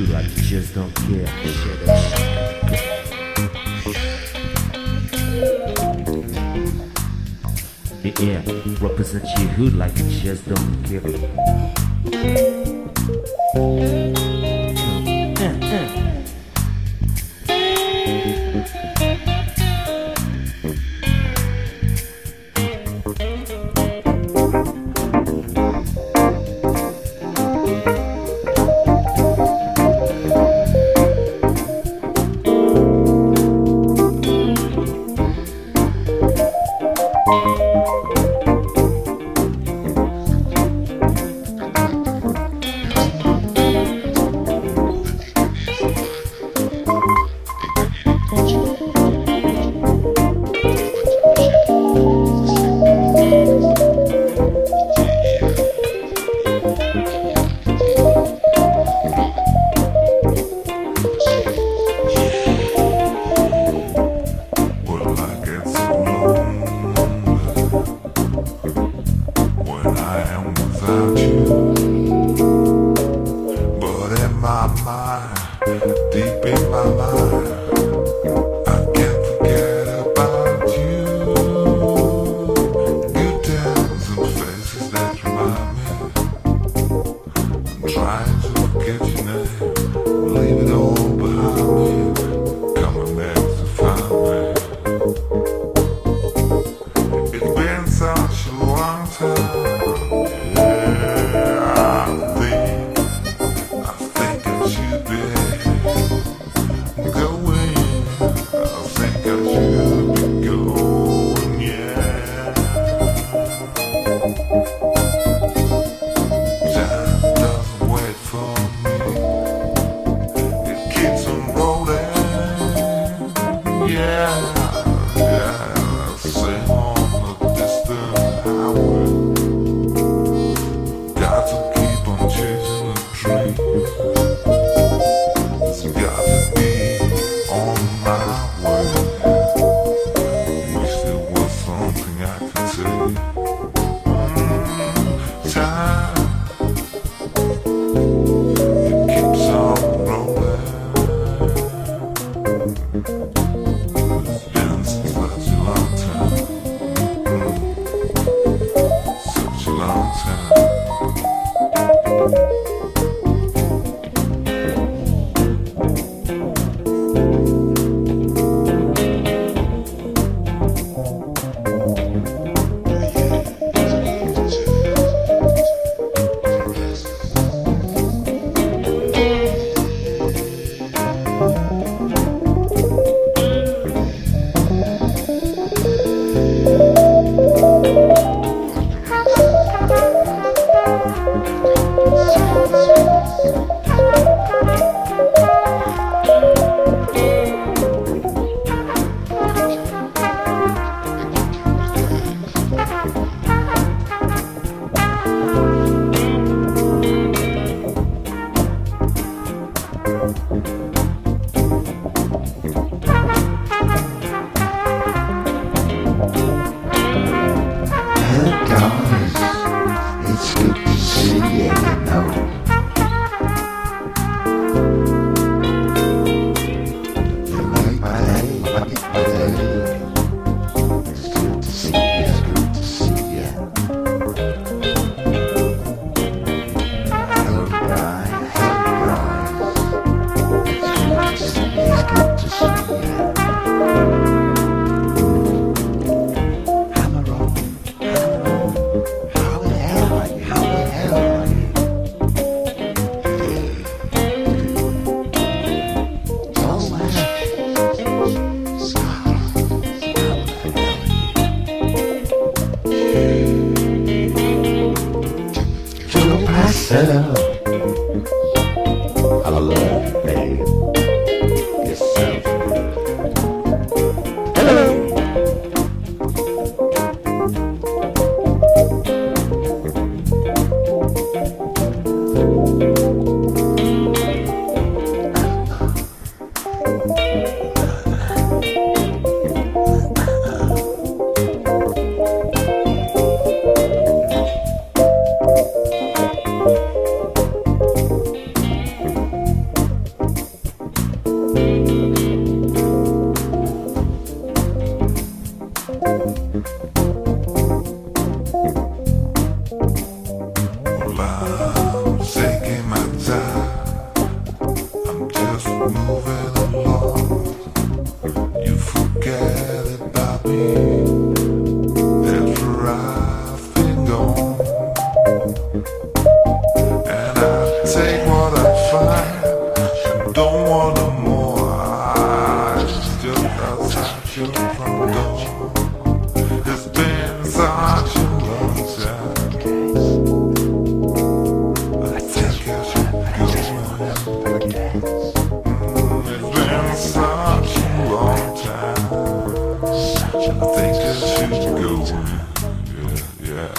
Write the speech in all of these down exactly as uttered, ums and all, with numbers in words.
hood like you just don't care. Shut up. Yeah, represent your hood like you just don't care. Uh, uh.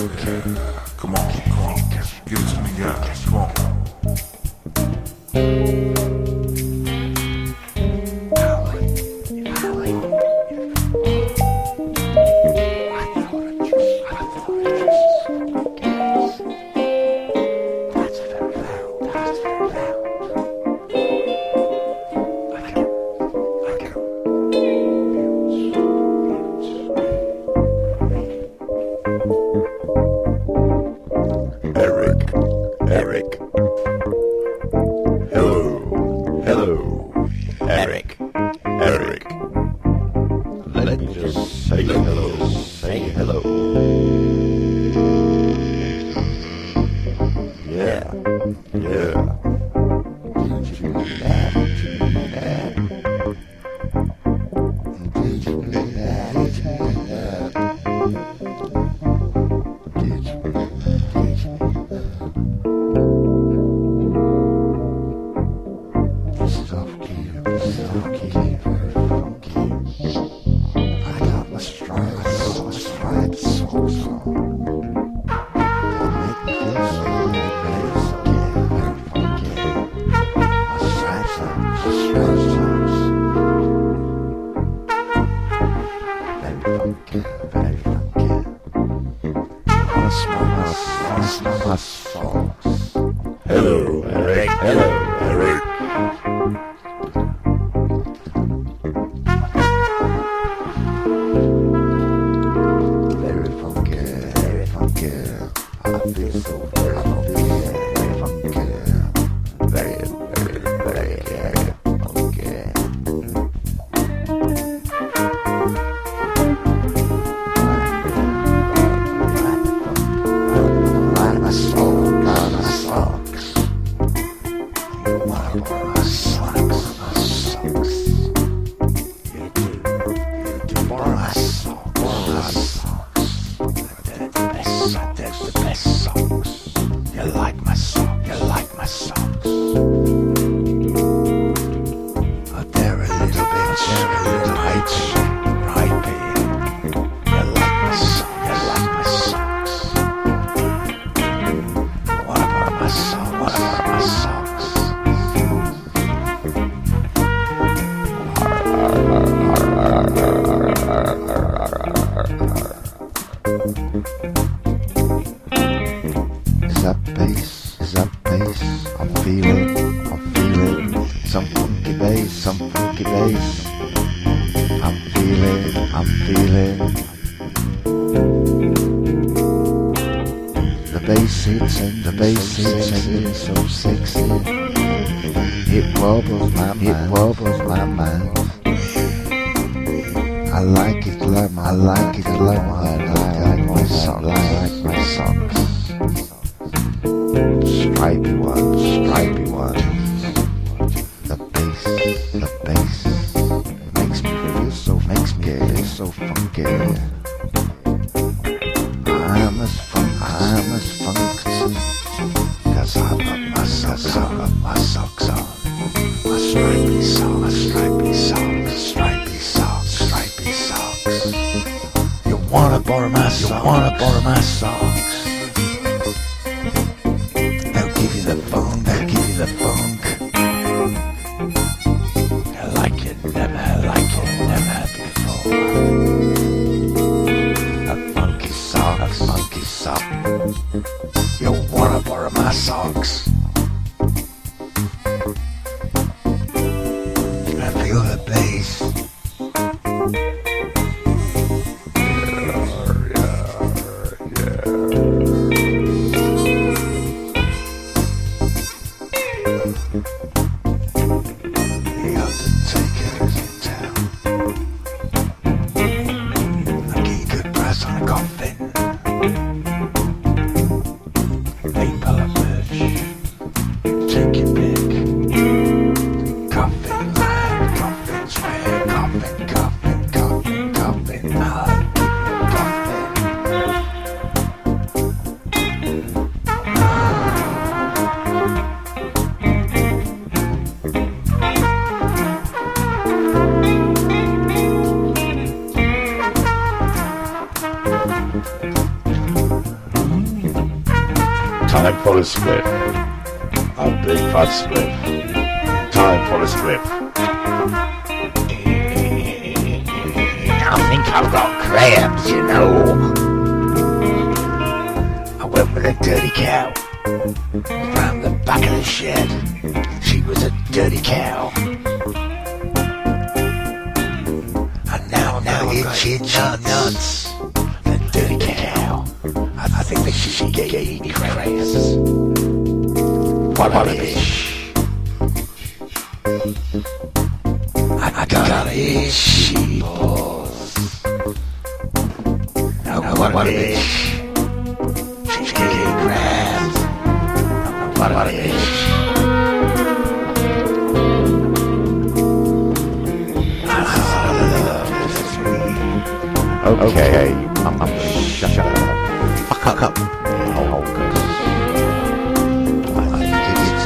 Come on, come on. Give it to me, guys. Come on. Eric, Eric. Hello, hello, Eric, Eric. Let me just say hello, say hello. Yeah, yeah. Did you do that? Did you do that? Did you do that? Did you do that? Did you do that? This is off key, this is off key, very funky. I got my stripes, my stripes socks on. They make me feel so good, very funky, very funky. My stripes on, my stripes socks. Very funky, very funky. I wanna smell my, I wanna smell my socks. Hello, Eric, hello, Eric. Very funky, very funky. I feel so very funky, very funky. Very, very, very, very funky. Like my soul, like my socks. You wanna borrow my socks, my socks. You do, you do borrow my socks, borrow my socks. They're the best socks, they're the best socks. You like my socks, you like my socks. But they're a little bit, they're a little bit gripey. You like my socks, you like my socks. Wanna borrow my socks, wanna borrow my socks. Is that bass? Is that bass? I'm feeling, I'm feeling some funky bass, some funky bass. I'm feeling, I'm feeling. The bass hits and the bass hits and it's so sexy. It wobbles my mind, it wobbles my mind. I like it, like my, I like it, like my, I like my socks, I like my socks. Stripy ones, stripy ones. The bass, the bass makes me feel so, makes me feel so funky. I'm as funk, I'm as funked. Cause I love my socks, I love my socks on. My stripy socks, my stripy socks, stripy socks, stripy socks. You wanna borrow my socks, you wanna borrow my socks. They'll give you the funk, they'll give you the funk. Like you never, like you never before. A funky sock, a funky sock. You wanna borrow my socks? I feel the bass. The Undertaker's in town. I get a good price on a coffin. They pull a bitch. Take your pick. Coffin line, coffin square, coffin, coffin, coffin, coffin hard, coffin. Time for a split. A big fat split. Time for a split. I think I've got crabs, you know. I went with a dirty cow from the back of the shed. She was a dirty cow. And now, now it's itchy nuts. The dirty cow. I, I think that she gave me crabs. What a bitch. I, I got a itchy balls. Now what a bitch. She gave me crabs. What a bitch. Okay, I'm, I'm shut, shut up. Fuck up. Oh, God. I think it's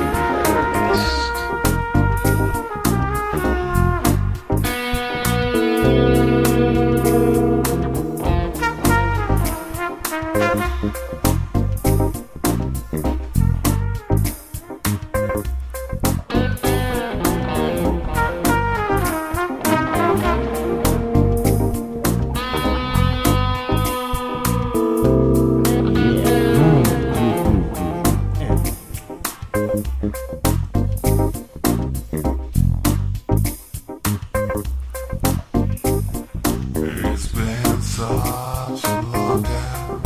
It's been such a long time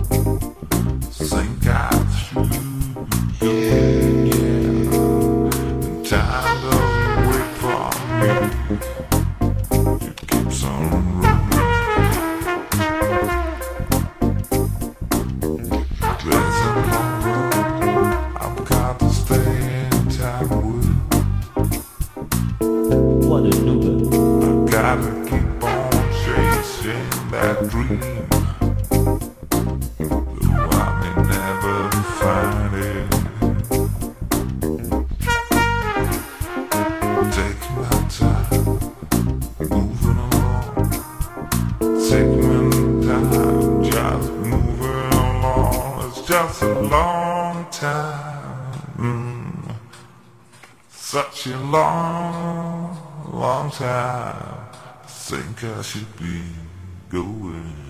since I through you, yeah. And time doesn't wait for me. It keeps on running. There's a long road I've got to stay in time with. What a noob. I gotta keep on chasing that dream, though I may never find it. Take my time, moving along. Take my time, just moving along. It's just a long time, mm. Such a long, long time. I think I should be going.